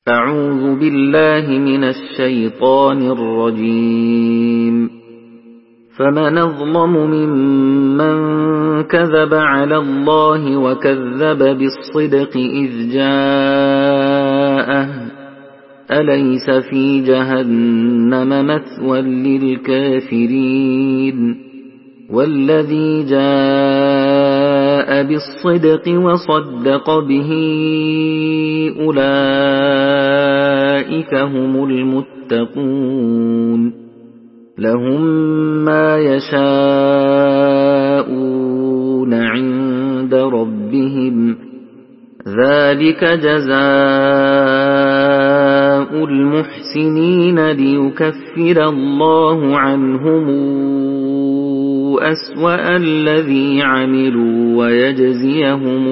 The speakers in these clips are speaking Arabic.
أعوذ بالله من الشيطان الرجيم. فمن أظلم ممن كذب على الله وكذب بالصدق إذ جاءه أليس في جهنم مثوى للكافرين والذي جاء بالصدق وصدق به أولئك هم المتقون لهم ما يشاءون عند ربهم ذلك جزاء المحسنين ليكفر الله عنهم أسوأ الذي عملوا ويجزيهم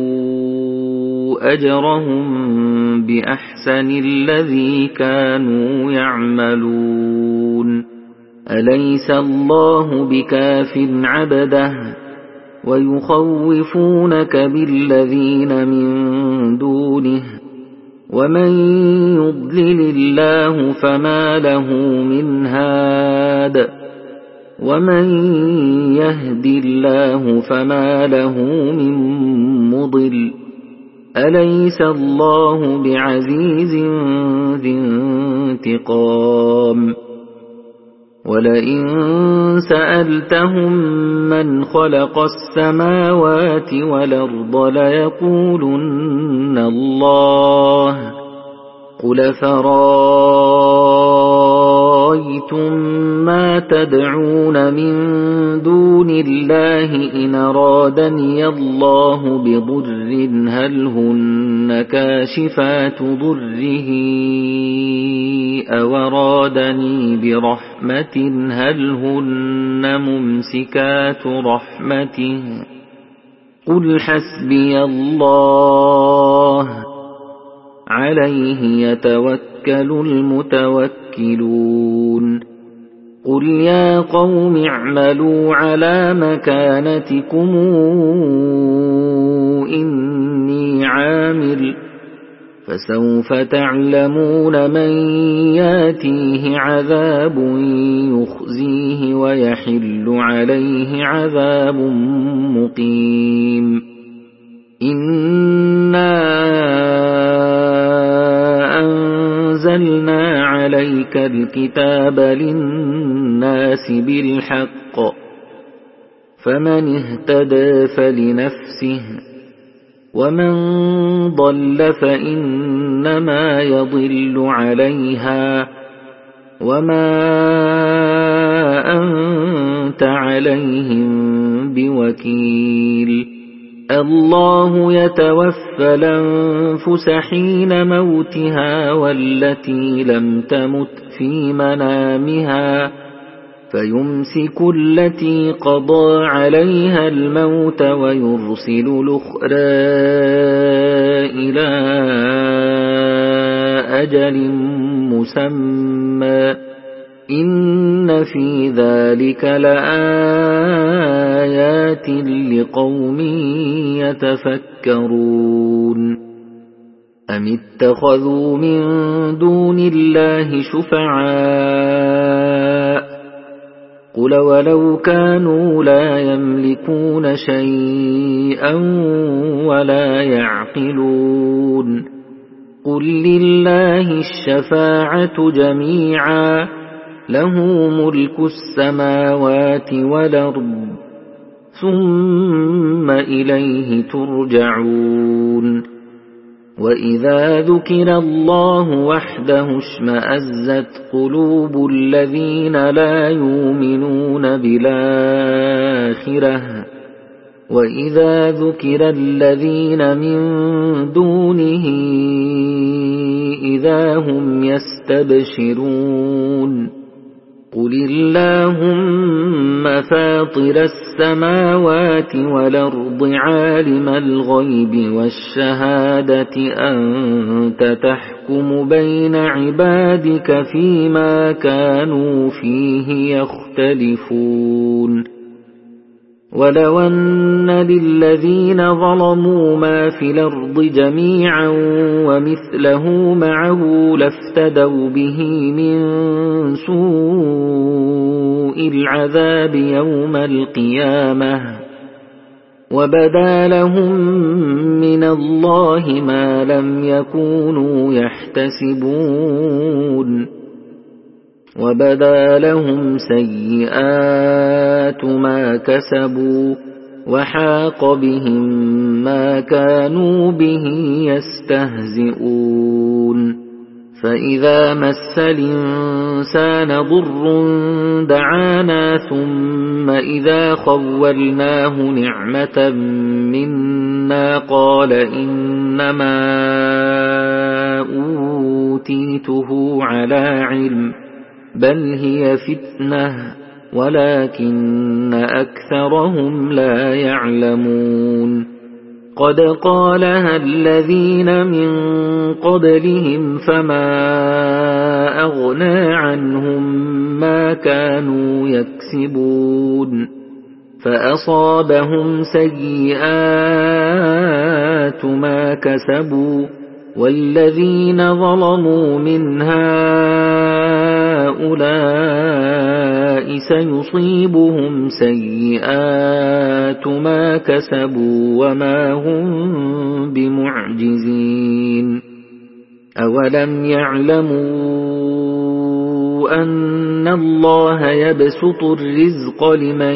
أجرهم بأحسن الذي كانوا يعملون أليس الله بكاف عبده ويخوفونك بالذين من دونه ومن يضلل الله فما له من هاد ومن يهد الله فما له من مضل أليس الله بعزيز ذي انتقام ولئن سألتهم من خلق السماوات والأرض ليقولن الله قل فرأيتم ما تدعون من دون الله إن أرادني الله بضر هل هن كاشفات ضره أو أرادني برحمة هل هن ممسكات رحمته قل حسبي الله عليه يتوكل المتوكلون قل يا قوم اعملوا على مكانتكم إني عامل فسوف تعلمون من ياتيه عذاب يخزيه ويحل عليه عذاب مقيم إنا أنزلنا عليك الكتاب للناس بالحق فمن اهتدى فلنفسه ومن ضل فإنما يضل عليها وما أنت عليهم بوكيل الله يتوفى الأنفس حين موتها والتي لم تمت في منامها فيمسك التي قضى عليها الموت ويرسل الأخرى إلى أجل مسمى إن في ذلك لآيات لقوم يتفكرون أم اتخذوا من دون الله شفعاء قل ولو كانوا لا يملكون شيئا ولا يعقلون قل لله الشفاعة جميعا له ملك السماوات والأرض ثم إليه ترجعون وإذا ذكر الله وحده اشمأزت قلوب الذين لا يؤمنون بالآخرة وإذا ذكر الذين من دونه إذا هم يستبشرون قل اللهم فاطر السماوات والأرض عالم الغيب والشهادة أنت تحكم بين عبادك فيما كانوا فيه يختلفون ولو أن للذين ظلموا ما في الأرض جميعا ومثله معه لافتدوا به من سوء العذاب يوم القيامة وبدا لهم من الله ما لم يكونوا يحتسبون وبدا لهم سيئات ما كسبوا وحاق بهم ما كانوا به يستهزئون فإذا مس الإنسان ضر دعانا ثم إذا خولناه نعمة منا قال إنما أوتيته على علم بل هي فتنة ولكن أكثرهم لا يعلمون قد قالها الذين من قبلهم فما أغنى عنهم ما كانوا يكسبون فأصابهم سيئات ما كسبوا والذين ظلموا من هؤلاء سيصيبهم سيئات ما كسبوا وما هم بمعجزين أولم يعلموا أن الله يبسط الرزق لمن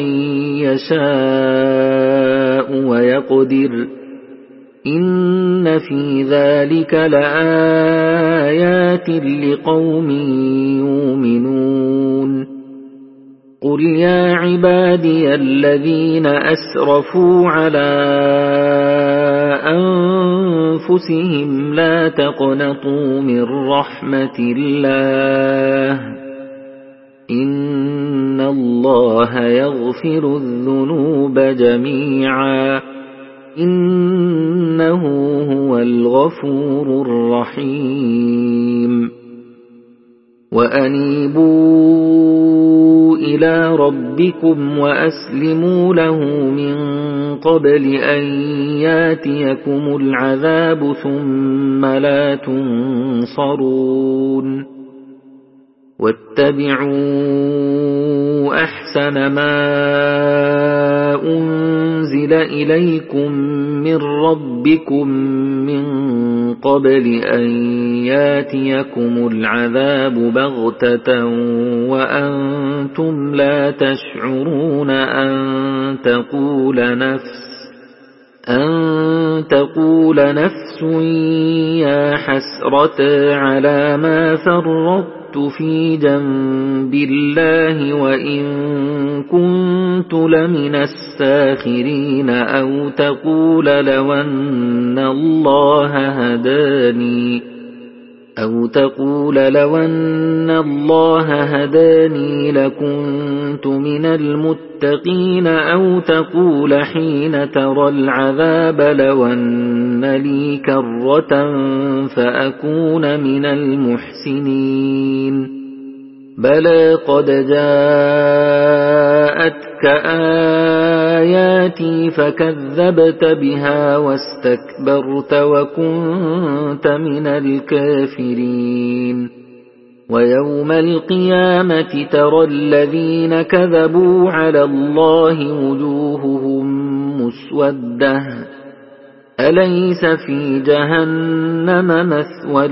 يشاء ويقدر إن في ذلك لآيات لقوم يؤمنون قل يا عبادي الذين أسرفوا على أنفسهم لا تقنطوا من رحمة الله إن الله يغفر الذنوب جميعا إنه هو الغفور الرحيم وأنيبوا إلى ربكم وأسلموا له من قبل أن ياتيكم العذاب ثم لا تنصرون واتبعوا أحسن ما أنزل إليكم من ربكم من قبل أن ياتيكم العذاب بغتة وأنتم لا تشعرون أن تقول نفس يا حسرة على ما فرطت في جنب الله وإن كنت لمن الساخرين أو تقول لو أن الله هداني لكنت من المتقين أو تقول حين ترى العذاب لو أن لي كرة فأكون من المحسنين بلى قد جاءتك آياتي فكذبت بها واستكبرت وكنت من الكافرين ويوم القيامة ترى الذين كذبوا على الله وجوههم مسودة أليس في جهنم مثوى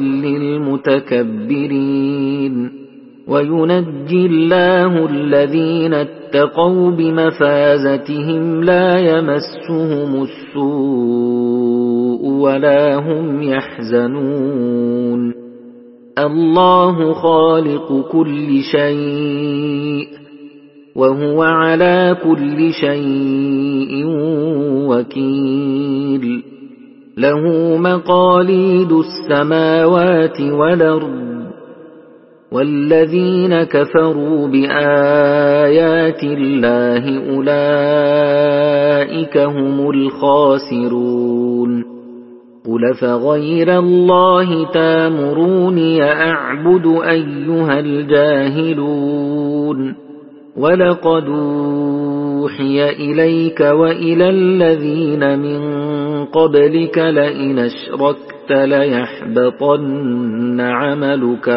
للمتكبرين وينجي الله الذين اتقوا بمفازتهم لا يمسهم السوء ولا هم يحزنون الله خالق كل شيء وهو على كل شيء وكيل له مقاليد السماوات والأرض والذين كفروا بآيات الله أولئك هم الخاسرون قل فغير الله تامروني أعبد أيها الجاهلون ولقد أوحي إليك وإلى الذين من قبلك لئن أشركت ليحبطن عملك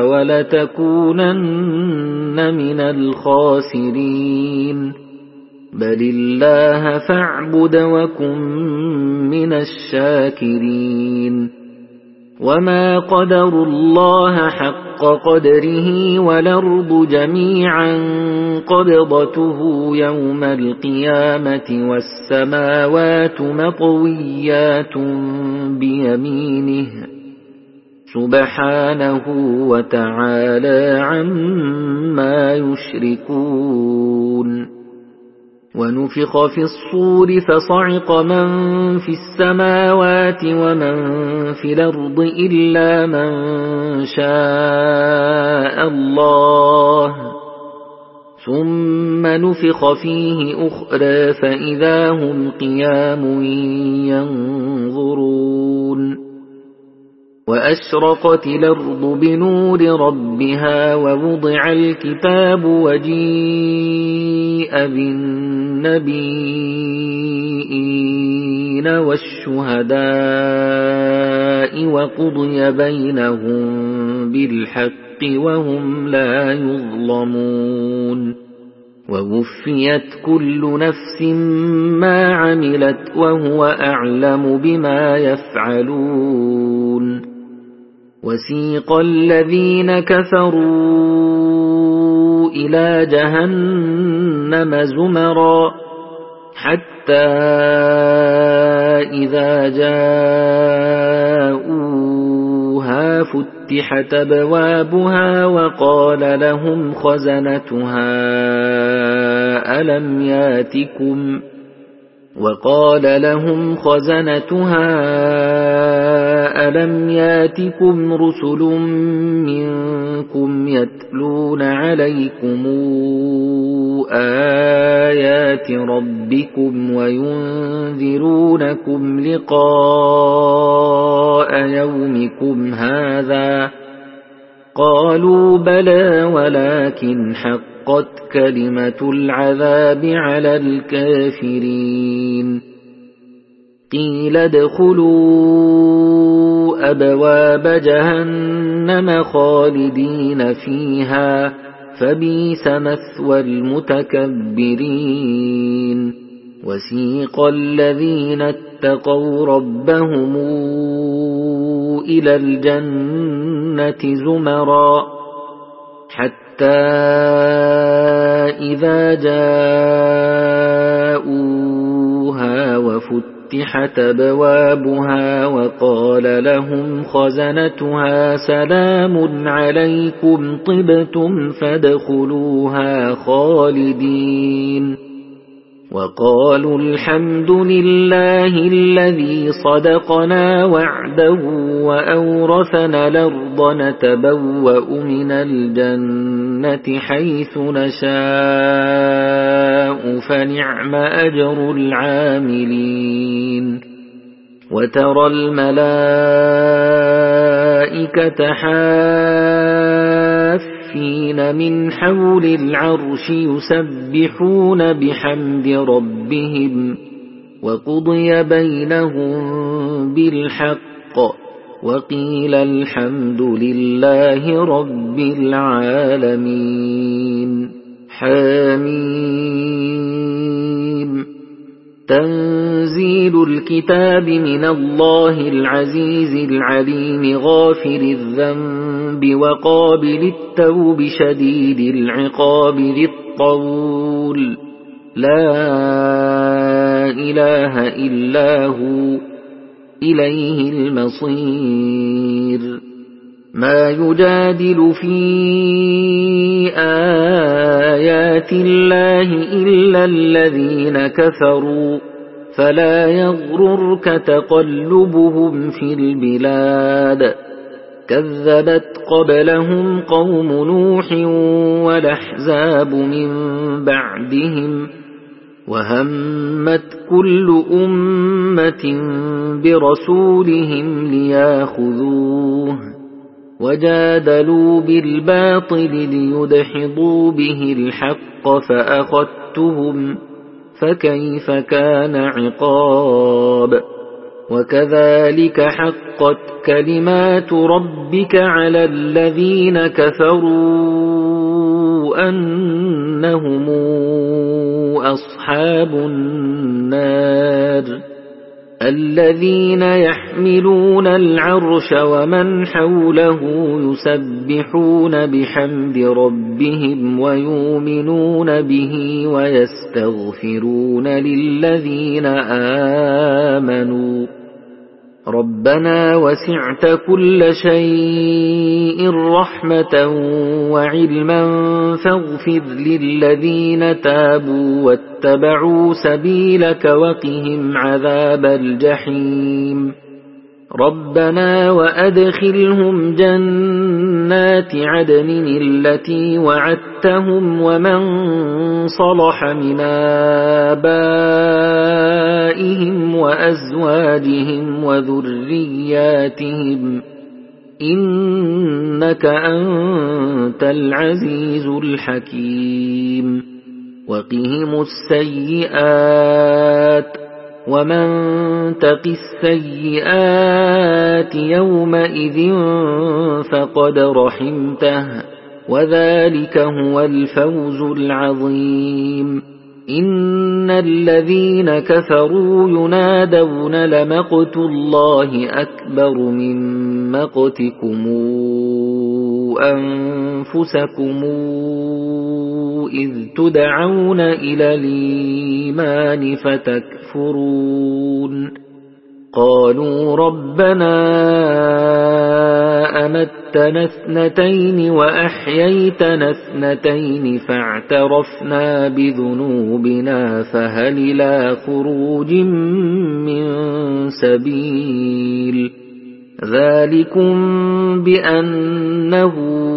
ولتكونن من الخاسرين بل الله فاعبد وكن من الشاكرين وما قدروا الله حق قدره والأرض جميعا قبضته يوم القيامة والسماوات مطويات بيمينه سبحانه وتعالى عما يشركون ونفخ في الصور فصعق من في السماوات ومن في الأرض إلا من شاء الله ثم نفخ فيه أخرى فإذا هم قيام ينظرون وأشرقت الأرض بنور ربها ووضع الكتاب وجيء بالنبيين والشهداء وقضي بينهم بالحق وهم لا يظلمون ووفيت كل نفس ما عملت وهو أعلم بما يفعلون وسيق الذين كفروا إلى جهنم زمرا حتى إذا جاءوها فتحت أبوابها وقال لهم خزنتها ألم ياتكم رسل منكم يتلون عليكم آيات ربكم وينذرونكم لقاء يومكم هذا قالوا بلى ولكن حقت كلمة العذاب على الكافرين قيل ادخلوا أبواب جهنم خالدين فيها فبئس مثوى المتكبرين وسيق الذين اتقوا ربهم إلى الجنة زمرا حتى إذا جاءوها وفتحت أبوابها وقال لهم خزنتها سلام عليكم طبتم فادخلوها خالدين وقالوا الحمد لله الذي صدقنا وعده وأورثنا الأرض نتبوأ من الجنة حيث نشاء فنعم أجر العاملين وترى الملائكة حافين من حول العرش يسبحون بحمد ربهم وقضي بينهم بالحق وقيل الحمد لله رب العالمين حميم تنزيل الكتاب من الله العزيز العليم غافر الذنب وقابل التوب شديد العقاب ذي الطول لا إله إلا هو إليه المصير ما يجادل في آيات الله إلا الذين كفروا فلا يغررك تقلبهم في البلاد كذبت قبلهم قوم نوح والأحزاب من بعدهم وهمت كل أمة برسولهم لياخذوه وجادلوا بالباطل ليدحضوا به الحق فأخذتهم فكيف كان عقاب وكذلك حقت كلمات ربك على الذين كفروا أنهم أصحاب النار الذين يحملون العرش ومن حوله يسبحون بحمد ربهم ويؤمنون به ويستغفرون للذين آمنوا ربنا وسعت كل شيء رحمة وعلما فاغفر للذين تابوا واتبعوا سبيلك وقهم عذاب الجحيم ربنا وأدخلهم جنات عدن التي وعدتهم ومن صلح من آبائهم وأزواجهم وذرياتهم إنك أنت العزيز الحكيم وقهم السيئات ومن تق السيئات يومئذ فقد رحمته وذلك هو الفوز العظيم إن الذين كفروا ينادون لمقت الله أكبر من مقتكم أنفسكم إذ تدعون إلى الإيمان فتكفرون قالوا ربنا أمتنا اثنتين وأحييتنا اثنتين فاعترفنا بذنوبنا فهل إلى خروج من سبيل ذلكم بأنه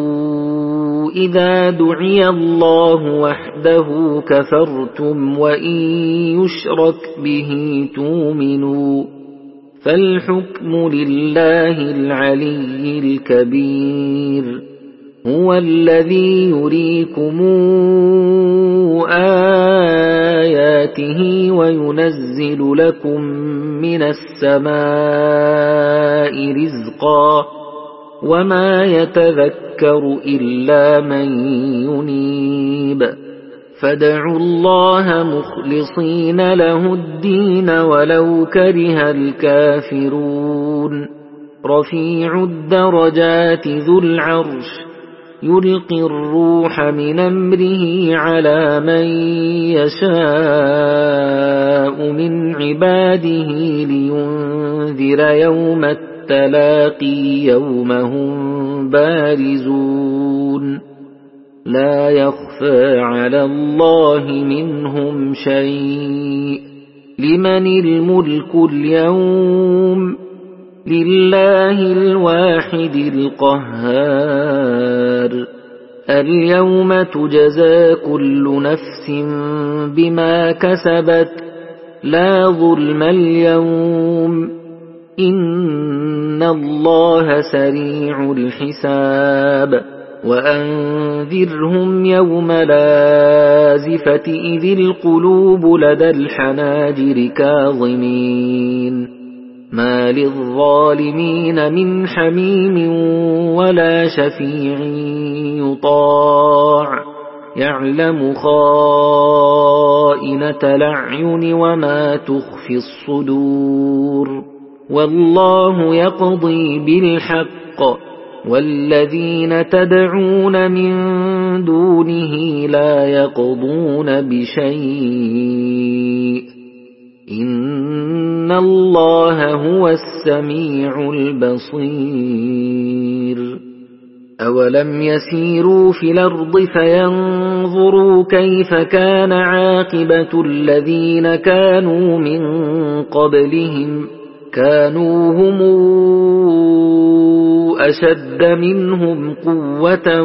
إذا دعي الله وحده كفرتم وإن يشرك به تؤمنوا فالحكم لله العلي الكبير هو الذي يريكم آياته وينزل لكم من السماء رزقا وما يتذكر إلا من ينيب فادعوا الله مخلصين له الدين ولو كره الكافرون رفيع الدرجات ذو العرش يلقي الروح من أمره على من يشاء من عباده لينذر يوم التلاقي يوم هم بارزون لا يخفى على الله منهم شيء لمن الملك اليوم لله الواحد القهار اليوم تجزى كل نفس بما كسبت لا ظلم اليوم إن الله سريع الحساب وأنذرهم يوم لازفة إذ القلوب لدى الحناجر كاظمين ما للظالمين من حميم ولا شفيع يطاع يعلم خائنة الأعين وما تخفي الصدور والله يقضي بالحق والذين تدعون من دونه لا يقضون بشيء إن الله هو السميع البصير أولم يسيروا في الأرض فينظروا كيف كان عاقبة الذين كانوا من قبلهم كانوا هم أشد منهم قوة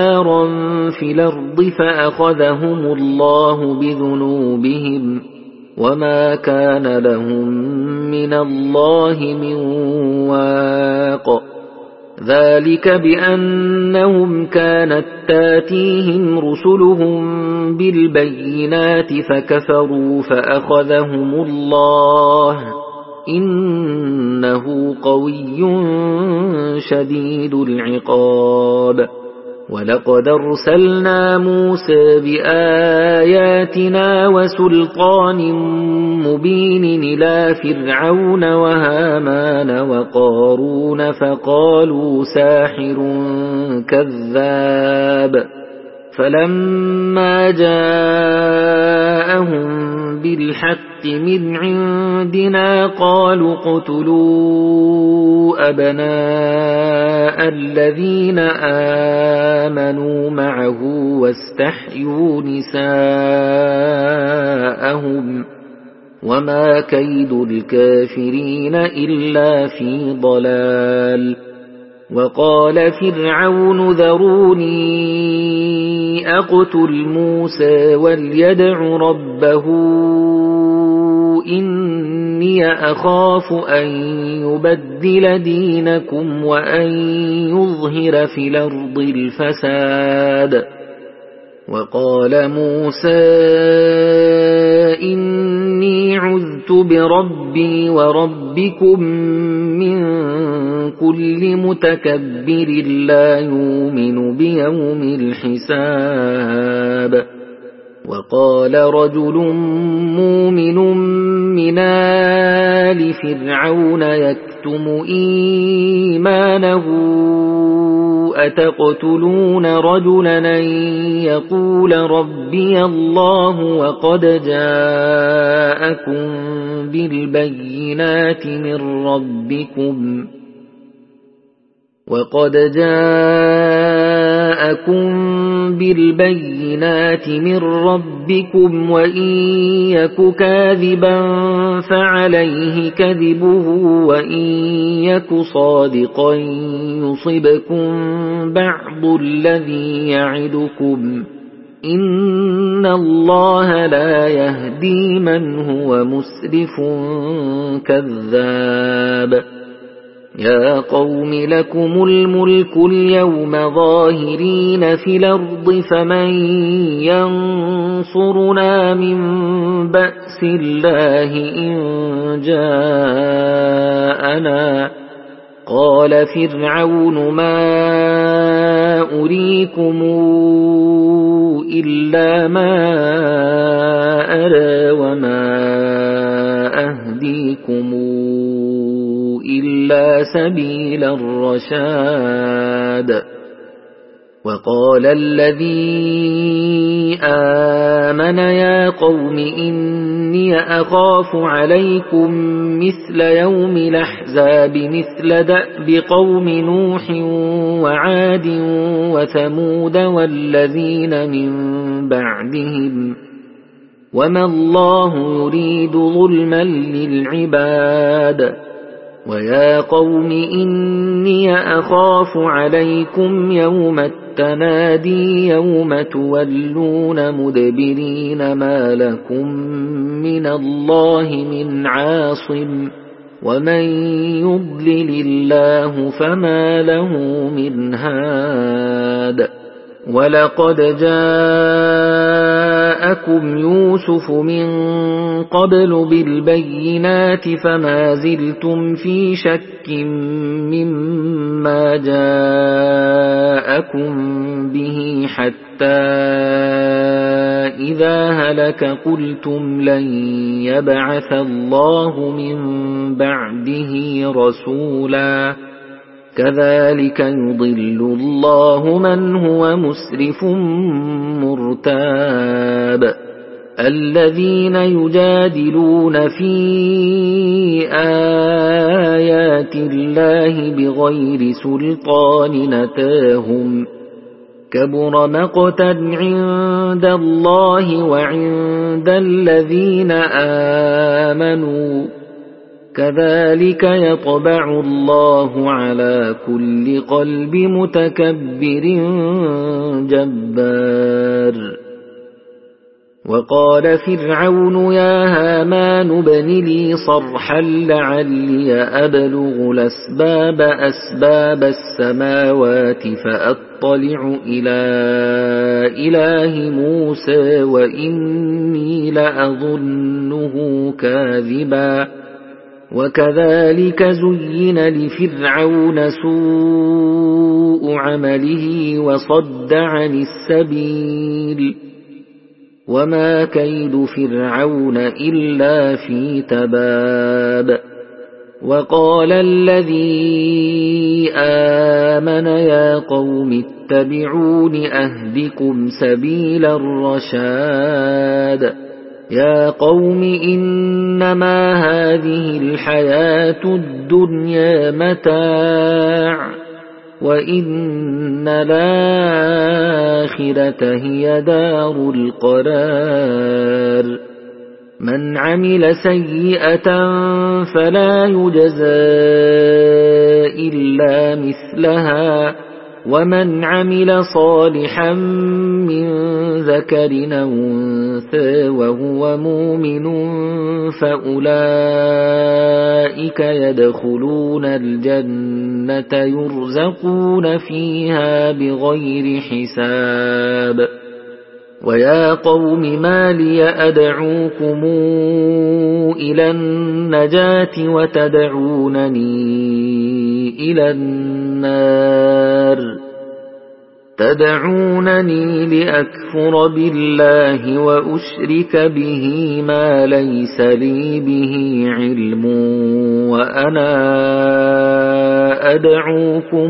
وآثارا في الأرض فأخذهم الله بذنوبهم وما كان لهم من الله من واق ذلك بأنهم كانت تاتيهم رسلهم بالبينات فكفروا فأخذهم الله إنه قوي شديد العقاب ولقد أرسلنا موسى بآياتنا وسلطان مبين إلى فرعون وهامان وقارون فقالوا ساحر كذاب فلما جاءهم بالحق من عندنا قالوا اقتلوا أبناء الذين آمنوا معه واستحيوا نساءهم وما كيد الكافرين إلا في ضلال وقال فرعون ذروني أقتل موسى وليدع ربه إني أخاف أن يبدل دينكم وأن يظهر في الأرض الفساد وقال موسى إني عذت بربي وربكم من كل متكبر لا يؤمن بيوم الحساب وقال رجل مؤمن من آل فرعون يكتم إيمانه أتقتلون رجلا أن يقول ربي الله وقد جاءكم بالبينات من ربكم وإن يك كاذبا فعليه كذبه وإن يك صادقا يصبكم بعض الذي يعدكم إن الله لا يهدي من هو مسرف كذاب يا قوم لكم الملك اليوم ظاهرين في الأرض فمن ينصرنا من بأس الله إن جاءنا قال فرعون ما أريكم إلا ما أرى وما أهديكم إلا سبيل الرشاد وقال الذي آمن يا قوم إني أخاف عليكم مثل يوم الأحزاب مثل دأب قوم نوح وعاد وثمود والذين من بعدهم وما الله يريد ظلما للعباد ويا قوم إني أخاف عليكم يوم التنادي يوم تولون مدبرين ما لكم من الله من عاصم ومن يضلل الله فما له من هاد ولقد جاءكم يوسف من قبل بالبينات فما زلتم في شك مما جاءكم به حتى إذا هلك قلتم لن يبعث الله من بعده رسولا كذلك يضل الله من هو مسرف مرتاب الذين يجادلون في آيات الله بغير سلطان أتاهم كبر مقتا عند الله وعند الذين آمنوا كذلك يطبع الله على كل قلب متكبر جبار وقال فرعون يا هامان ابن لي صرحا لعلي أبلغ أسباب السماوات فأطلع إلى إله موسى وإني لأظنه كاذبا وكذلك زين لفرعون سوء عمله وصد عن السبيل وما كيد فرعون إلا في تباب وقال الذي آمن يا قوم اتبعون أهدكم سبيل الرشاد يا قوم إنما هذه الحياة الدنيا متاع وإن الآخرة هي دار القرار من عمل سيئة فلا يجزى إلا مثلها ومن عمل صالحا من ذكر أو أنثى وهو مؤمن فأولئك يدخلون الجنة يرزقون فيها بغير حساب ويا قوم ما لي أدعوكم إلى النجاة وتدعونني إلى النار تدعونني لأكفر بالله وأشرك به ما ليس لي به علم وأنا أدعوكم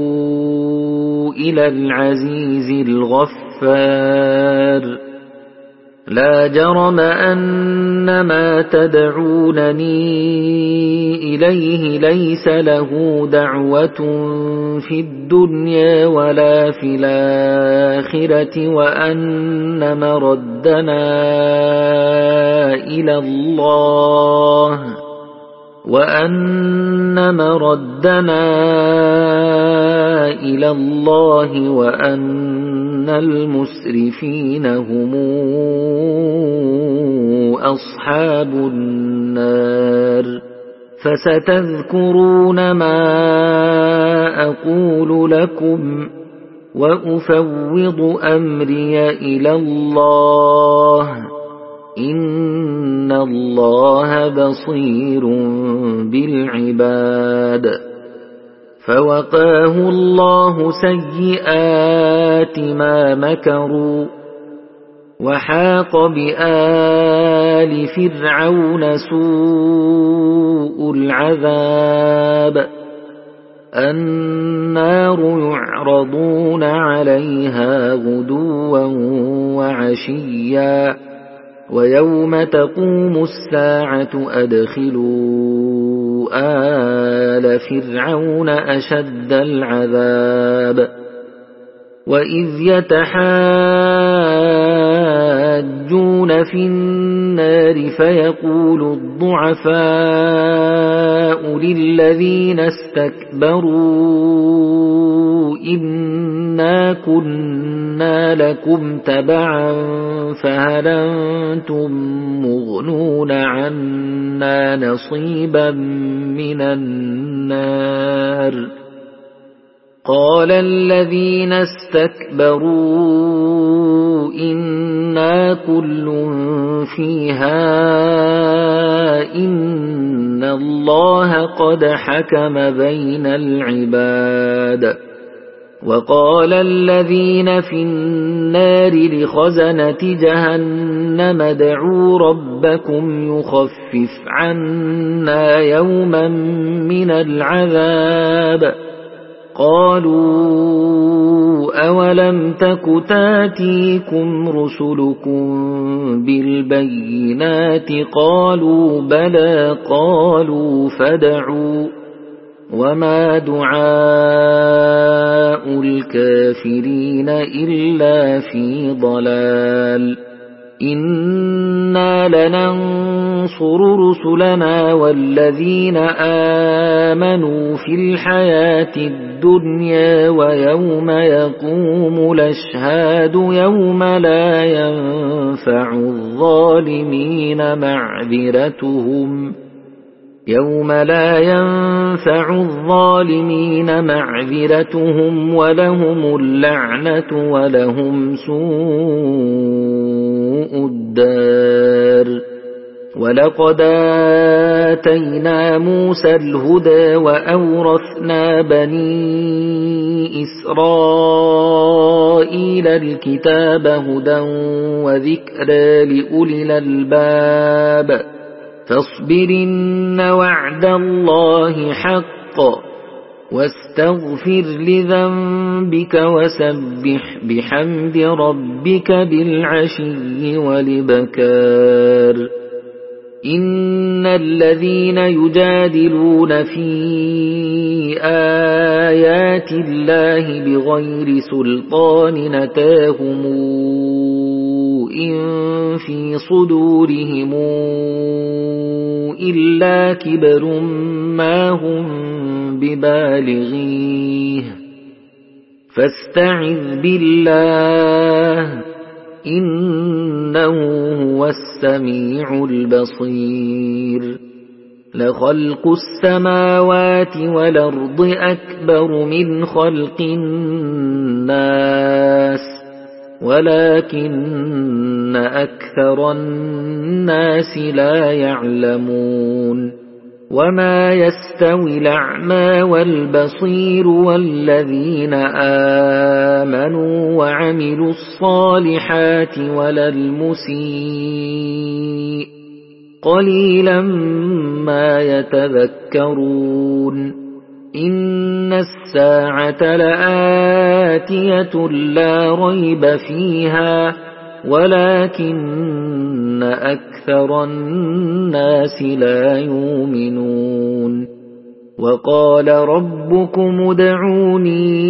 إلى العزيز الغفار لا جرم أن ما تدعونني إليه ليس له دعوة في الدنيا ولا في الآخرة وأن مردنا إلى الله وأن المسرفين هم أصحاب النار فستذكرون ما أقول لكم وأفوض أمري إلى الله إن الله بصير بالعباد فوقاه الله سيئات ما مكروا وحاق بآل فرعون سوء العذاب النار يعرضون عليها غدوا وعشيا ويوم تقوم الساعة أدخلوا آل فرعون أشد العذاب وإذ يتحاجون في النار فيقول الضعفاء للذين استكبروا إنا كنا لكم تبعا فهل أنتم مغنون عنا نصيبا من النار قال الذين استكبروا إنا كل فيها إن الله قد حكم بين العباد وقال الذين في النار لخزنة جهنم ادعوا ربكم يخفف عنا يوما من العذاب قالوا أولم تك تاتيكم رسلكم بالبينات قالوا بلى قالوا فادعوا وما دعاء الكافرين إلا في ضلال إنا لننصر ننصر رسلنا والذين آمنوا في الحياة الدنيا ويوم يقوم الأشهاد يوم لا ينفع الظالمين معذرتهم ولهم اللعنة ولهم سوء الدار. ولقد آتينا موسى الهدى وأورثنا بني إسرائيل الكتاب هدى وذكرى لأولي الألباب. فاصبرن وعد الله حق واستغفر لذنبك وسبح بحمد ربك بالعشي والإبكار. إن الذين يجادلون في آيات الله بغير سلطان أتاهم إن في صدورهم إلا كبر ما هم ببالغيه فاستعذ بالله إنه هو السميع البصير. لخلق السماوات والأرض أكبر من خلق الناس ولكن أكثر الناس لا يعلمون. وما يستوي الأعمى والبصير والذين آمنوا وعملوا الصالحات ولا المسيء قليلا ما يتذكرون. إن الساعة لآتية لا ريب فيها ولكن أكثر الناس لا يؤمنون. وقال ربكم ادعوني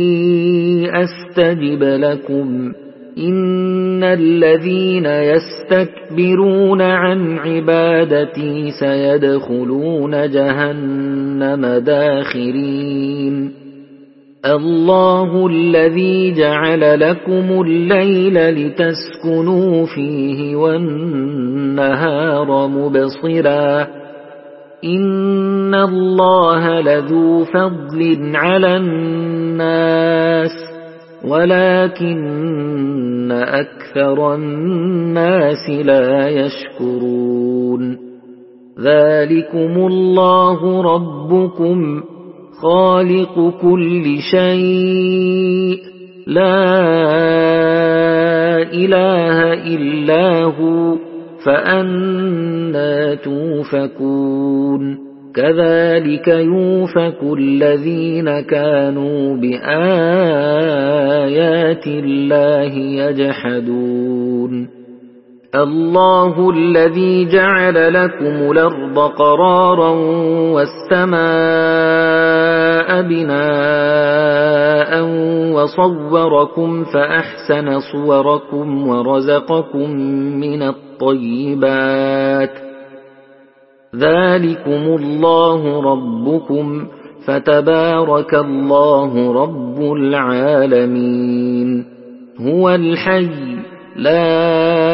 أستجب لكم إن الذين يستكبرون عن عبادتي سيدخلون جهنم داخرين. الله الذي جعل لكم الليل لتسكنوا فيه والنهار مبصرا إن الله لذو فضل على الناس ولكن أكثر الناس لا يشكرون. ذلكم الله ربكم خالق كل شيء لا إله إلا هو فأنى توفكون. كذلك يوفك الذين كانوا بآيات الله يجحدون. الله الذي جعل لكم الأرض قرارا والسماء بناء وصوركم فأحسن صوركم ورزقكم من الطيبات. ذلكم الله ربكم فتبارك الله رب العالمين. هو الحي لا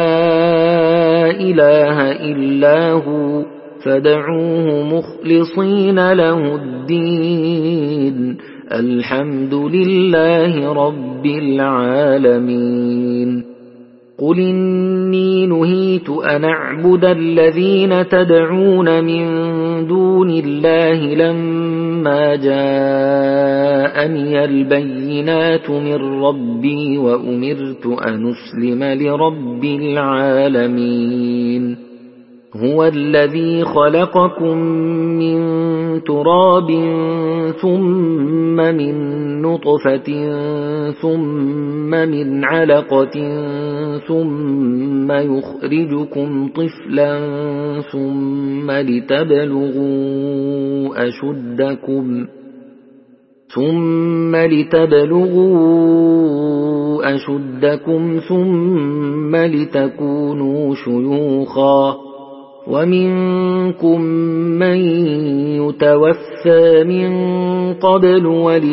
إله إلا هو فادعوه مخلصين له الدين الحمد لله رب العالمين. قل إني نهيت أن أعبد الذين تدعون من دون الله لما جاءني البينات من ربي وأمرت أن أسلم لرب العالمين. هو الذي خلقكم من تراب ثم من نطفة ثم من علقة ثم يخرجكم طفلا ثم لتبلغوا أشدكم ثم لتكونوا شيوخا ومنكم من يتوفى من قبل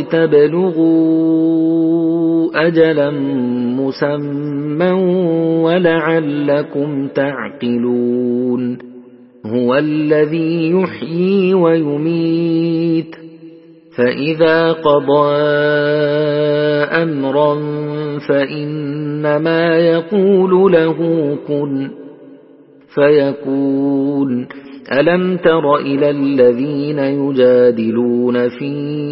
ولتبلغوا أجلا مسمى ولعلكم تعقلون هو الذي يحيي ويميت فإذا قضى أمرا فإنما يقول له كن فيكون ألم تر إلى الذين يجادلون في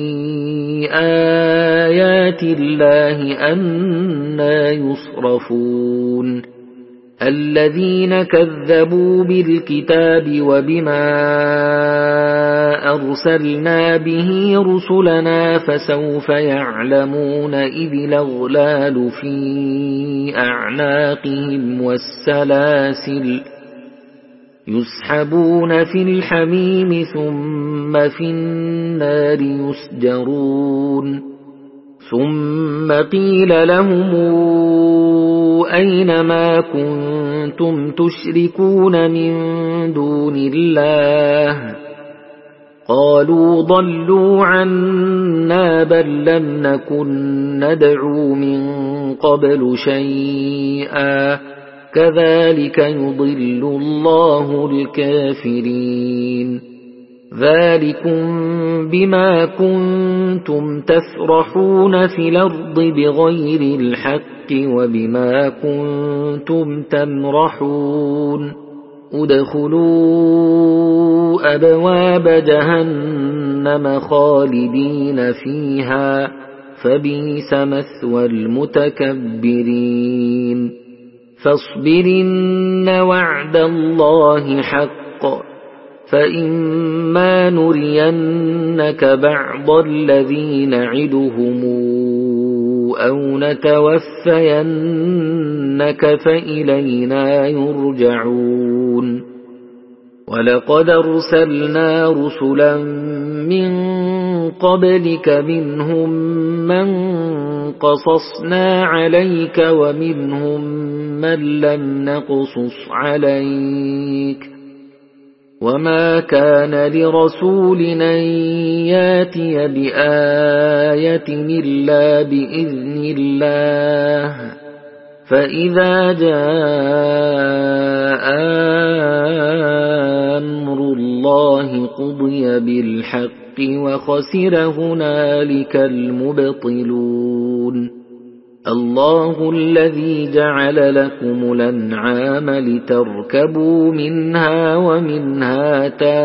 آيات الله أنى يصرفون الذين كذبوا بالكتاب وبما أرسلنا به رسلنا فسوف يعلمون إذ الأغلال في أعناقهم والسلاسل يسحبون في الحميم ثم في النار يسجرون ثم قيل لهم أين ما كنتم تشركون من دون الله قالوا ضلوا عنا بل لم نكن ندعو من قبل شيئا كذلك يضل الله الكافرين ذلكم بما كنتم تفرحون في الأرض بغير الحق وبما كنتم تمرحون ادخلوا أبواب جهنم خالدين فيها فبئس مثوى المتكبرين فاصبرن وعد الله حق فإما نرينك بعض الذي نعدهم أو نتوفينك فإلينا يرجعون ولقد أرسلنا رسلا من قبلك منهم من قصصنا عليك ومنهم من لم نقصص عليك وما كان لرسول أن ياتي بآية إلا بإذن الله فإذا جاء أمر الله قضي بالحق وخسر هنالك المبطلون الله الذي جعل لكم الأنعام لتركبوا منها ومنها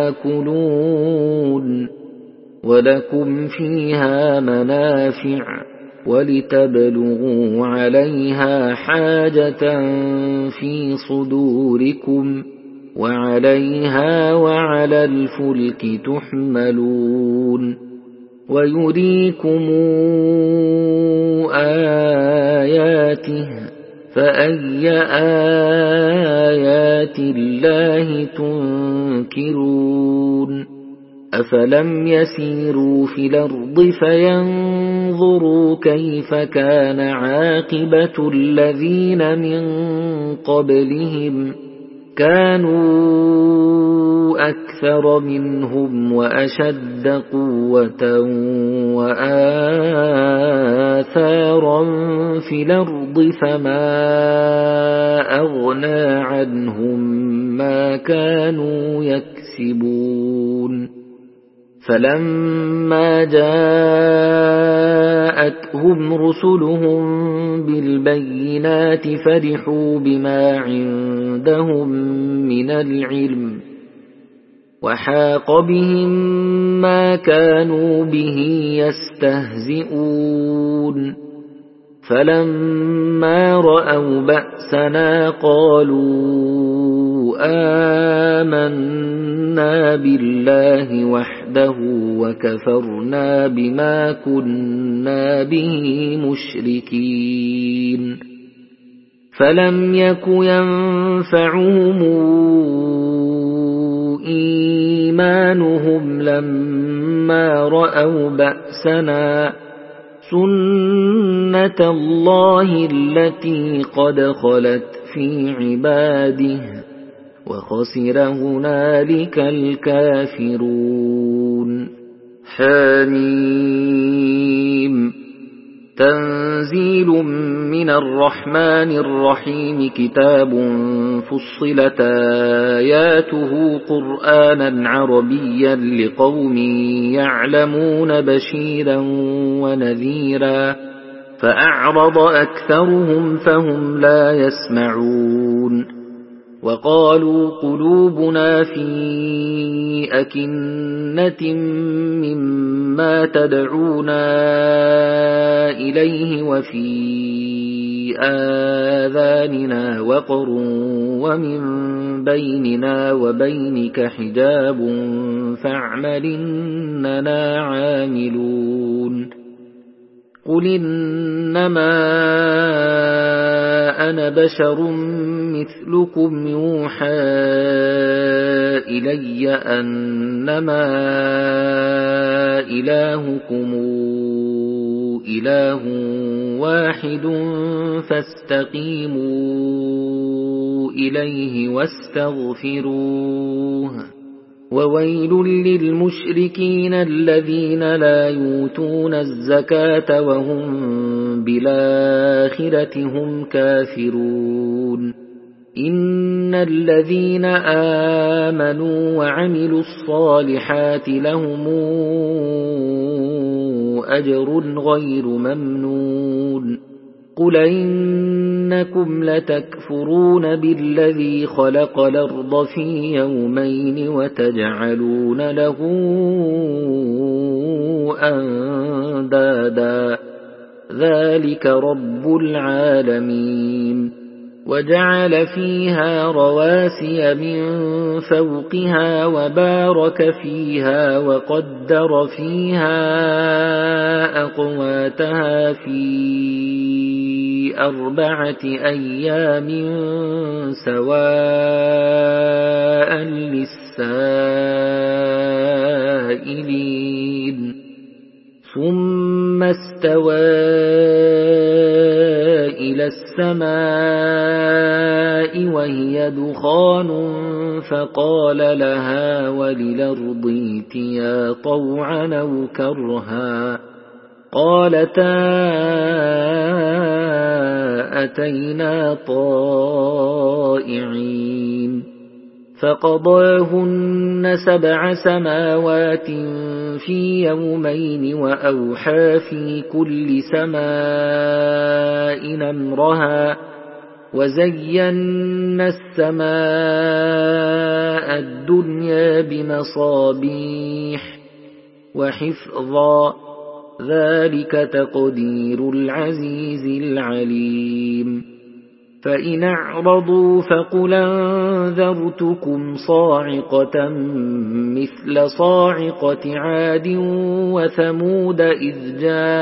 تاكلون ولكم فيها منافع ولتبلغوا عليها حاجة في صدوركم وعليها وعلى الفلك تحملون ويريكم آياته فأي آيات الله تنكرون أفلم يسيروا في الأرض فينظروا كيف كان عاقبة الذين من قبلهم كانوا أكثر منهم وأشد قوة وآثارا في الأرض فما أغنى عنهم ما كانوا يكسبون فلما جاءتهم رسلهم بالبينات فرحوا بما عندهم من العلم وحاق بهم ما كانوا به يستهزئون فلما رأوا بأسنا قالوا آمنا بالله وحده وكفرنا بما كنا به مشركين فلم يك ينفعهم إيمانهم لما رأوا بأسنا سنة الله التي قد خلت في عباده وخسر هنالك الكافرون. حميم. تنزيل من الرحمن الرحيم. كتاب فصلت آياته قرآنا عربيا لقوم يعلمون بشيرا ونذيرا فأعرض أكثرهم فهم لا يسمعون. وقالوا قلوبنا في أكنة مما تدعونا إليه وفي آذاننا وقر ومن بيننا وبينك حجاب فاعمل إننا عاملون. قل إنما أنا بشر مثلكم يوحى إلي أنما إلهكم إله واحد فاستقيموا إليه واستغفروه. وويل للمشركين الذين لا يؤتون الزكاة وهم بالآخرة هم كافرون. إن الذين آمنوا وعملوا الصالحات لهم أجر غير ممنون. قل إنكم لتكفرون بالذي خلق الأرض في يومين وتجعلون له أندادا ذلك رب العالمين. وجعل فيها رواسي من فوقها وبارك فيها وقدر فيها أقواتها في 4 أيام سواء للسائلين. ثم استوى إلى السماء وهي دخان فقال لها وللأرض ائتيا طوعا أو كرها قالتا أتينا طائعين. فقضاهن 7 سماوات في يومين وأوحى في كل سماء أمرها وزينا السماء الدنيا بمصابيح وحفظا ذلك تقدير العزيز العليم. فإن أعرضوا فقل أنذرتكم صاعقة مثل صاعقة عاد وثمود إذ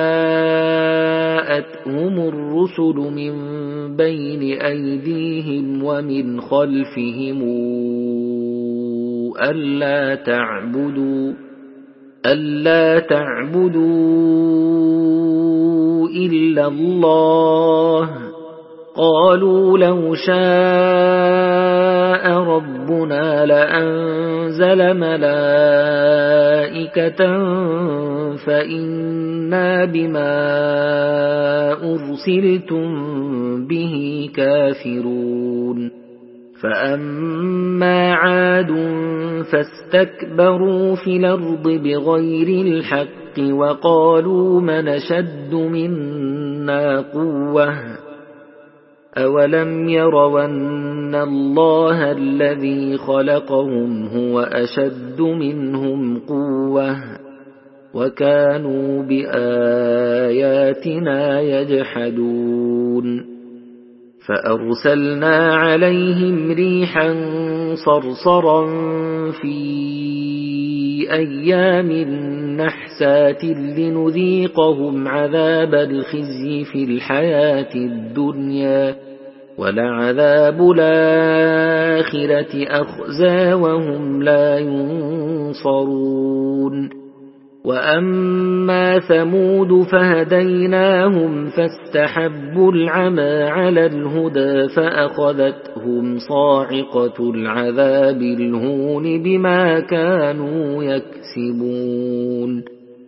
جاءتهم الرسل من بين أيديهم ومن خلفهم ألا تعبدوا إلا الله قالوا لو شاء ربنا لأنزل ملائكة فإنا بما أرسلتم به كافرون. فأما عاد فاستكبروا في الأرض بغير الحق وقالوا من أشد منا قوة أولم يروا أن الله الذي خلقهم هو أشد منهم قوة وكانوا بآياتنا يجحدون. فأرسلنا عليهم ريحا صرصرا في أيام نحسات لنذيقهم عذاب الخزي في الحياة الدنيا ولعذاب الآخرة أخزى وهم لا ينصرون. وأما ثمود فهديناهم فاستحبوا العمى على الهدى فأخذتهم صاعقة العذاب الهون بما كانوا يكسبون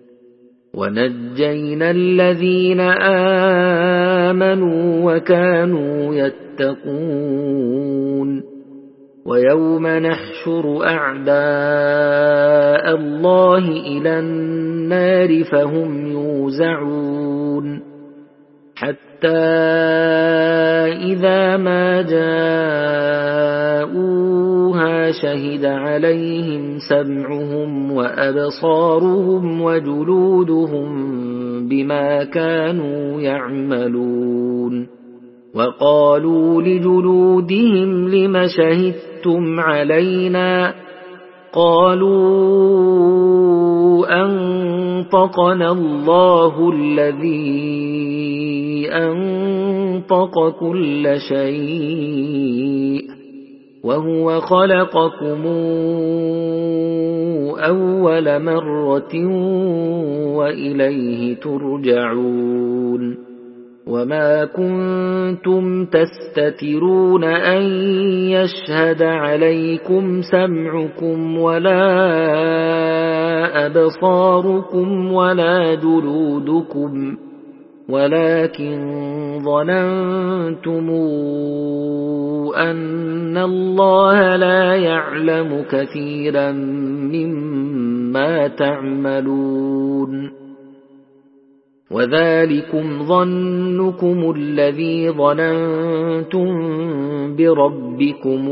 ونجينا الذين آمنوا وكانوا يتقون ويوم نحشر أعداء الله إلى النار فهم يوزعون حتى إذا ما جاءوها شهد عليهم سمعهم وأبصارهم وجلودهم بما كانوا يعملون وقالوا لجلودهم لم شهدتم علينا قالوا أنطقنا الله الذي أنطق كل شيء وهو خلقكم أول مرة وإليه ترجعون وما كنتم تستترون أن يشهد عليكم سمعكم ولا أبصاركم ولا جلودكم ولكن ظننتم أن الله لا يعلم كثيرا مما تعملون وذلكم ظنكم الذي ظننتم بربكم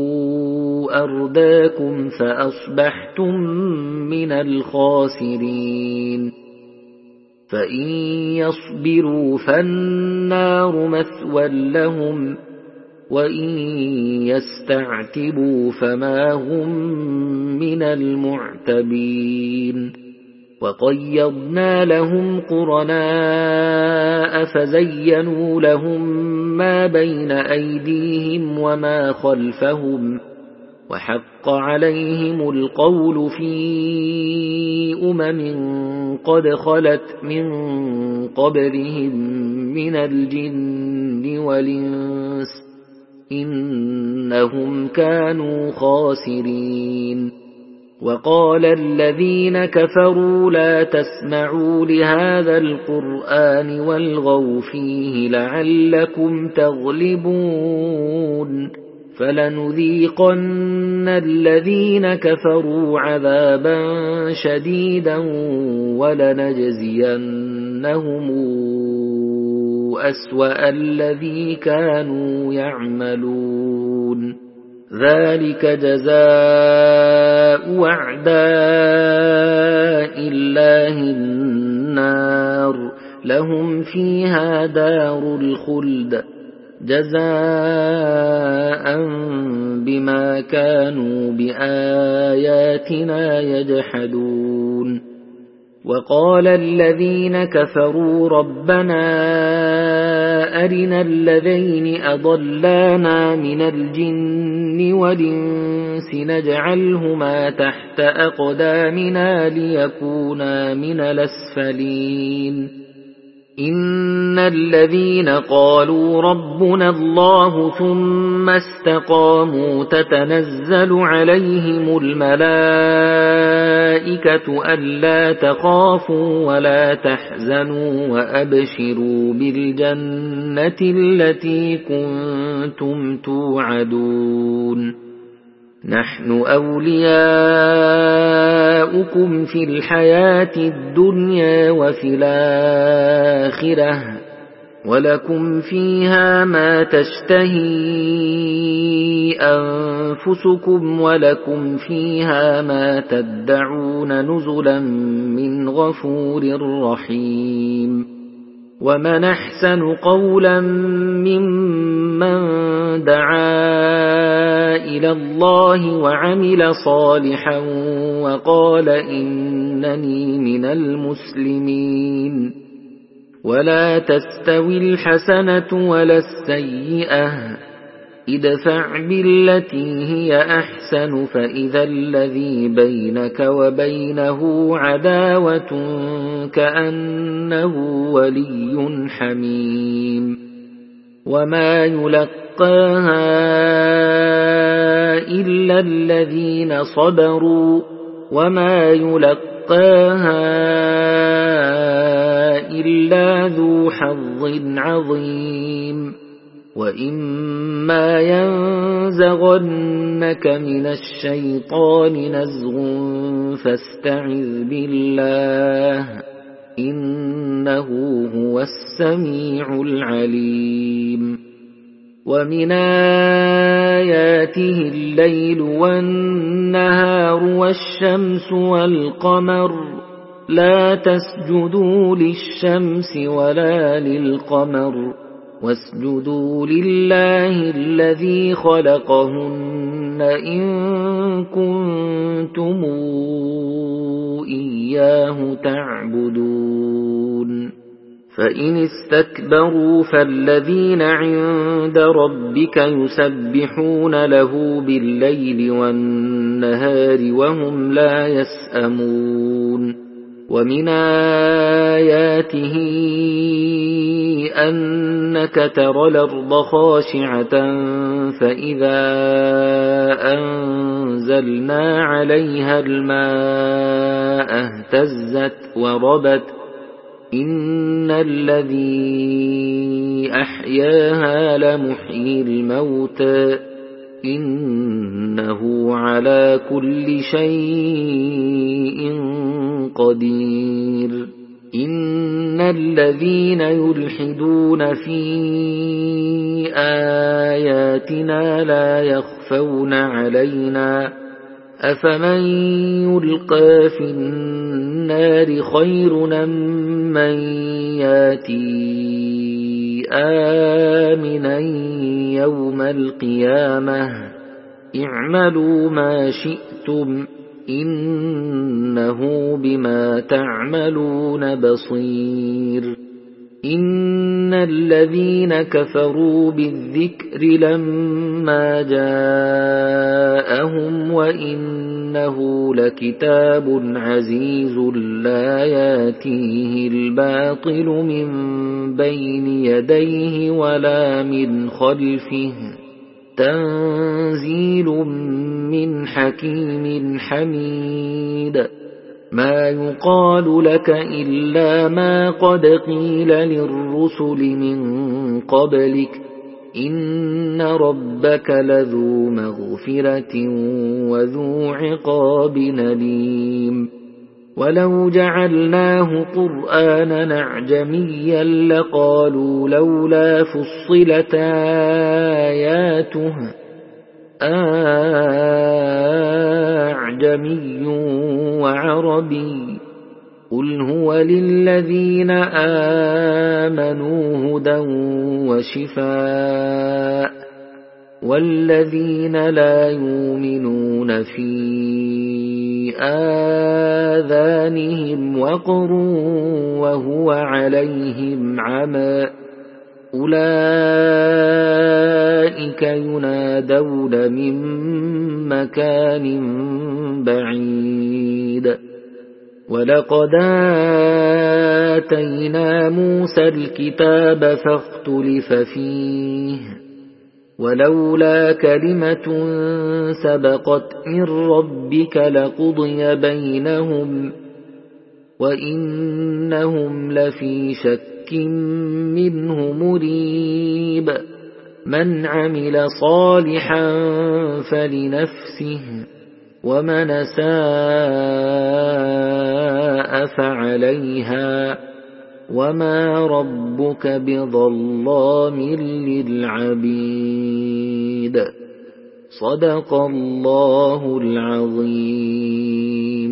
أرداكم فأصبحتم من الخاسرين فإن يصبروا فالنار مثوى لهم وإن يستعتبوا فما هم من المعتبين وقيضنا لهم قرناء فزينوا لهم ما بين أيديهم وما خلفهم وحق عليهم القول في قد خلت من قبلهم من الجن والإنس إنهم كانوا خاسرين وقال الذين كفروا لا تسمعوا لهذا القرآن والغوا فيه لعلكم تغلبون فلنذيقن الذين كفروا عذابا شديدا ولنجزينهم أسوأ الذي كانوا يعملون ذلك جزاء أعداء الله النار لهم فيها دار الخلد جزاء بما كانوا بآياتنا يجحدون وقال الذين كفروا ربنا أرنا الذين أضلانا من الجن والإنس نجعلهما تحت أقدامنا ليكونا من الأسفلين إن الذين قالوا ربنا الله ثم استقاموا تتنزل عليهم الملائكة ألا تخافوا ولا تحزنوا وأبشروا بالجنة التي كنتم توعدون نحن أولياؤكم في الحياة الدنيا وفي الآخرة ولكم فيها ما تشتهي أنفسكم ولكم فيها ما تدعون نزلا من غفور رحيم ومن أحسن قولا ممن دعا إلى الله وعمل صالحا وقال إنني من المسلمين ولا تستوي الحسنة ولا السيئة ادفع بالتي هي أحسن فإذا الذي بينك وبينه عداوة كأنه ولي حميم وما يلقاها إلا الذين صبروا وما يلقاها إلا ذو حظ عظيم وإما ينزغنك من الشيطان نزغ فاستعذ بالله إنه هو السميع العليم ومن آياته الليل والنهار والشمس والقمر لا تسجدوا للشمس ولا للقمر واسجدوا لله الذي خلقهن إن كنتم إياه تعبدون فإن استكبروا فالذين عند ربك يسبحون له بالليل والنهار وهم لا يسأمون ومن آياته أنك ترى الأرض خاشعة فإذا أنزلنا عليها الماء اهتزت وربت إن الذي أحياها لمحيي الموتى إنه على كل شيء قدير إن الذين يلحدون في آياتنا لا يخفون علينا أفمن يلقى في النار خير من ياتي آمنا يوم القيامة اعملوا ما شئتم إنه بما تعملون بصير إن الذين كفروا بالذكر لما جاءهم وإنه لكتاب عزيز لا ياتيه الباطل من بين يديه ولا من خلفه تنزيل من حكيم حميد ما يقال لك إلا ما قد قيل للرسل من قبلك إن ربك لذو مغفرة وذو عقاب أليم ولو جعلناه قرآنا أعجميا لقالوا لولا فصلت آياته أعجمي وعربي قل هو للذين آمنوا هدى وشفاء والذين لا يؤمنون في آذانهم وقر وهو عليهم عمى أولئك ينادون من مكان بعيد ولقد آتينا موسى الكتاب فاختلف فيه ولولا كلمة سبقت من ربك لقضي بينهم وإنهم لفي شك منه مريب من عمل صالحا فلنفسه ومن أساء فعليها وما ربك بظلام للعبيد صدق الله العظيم.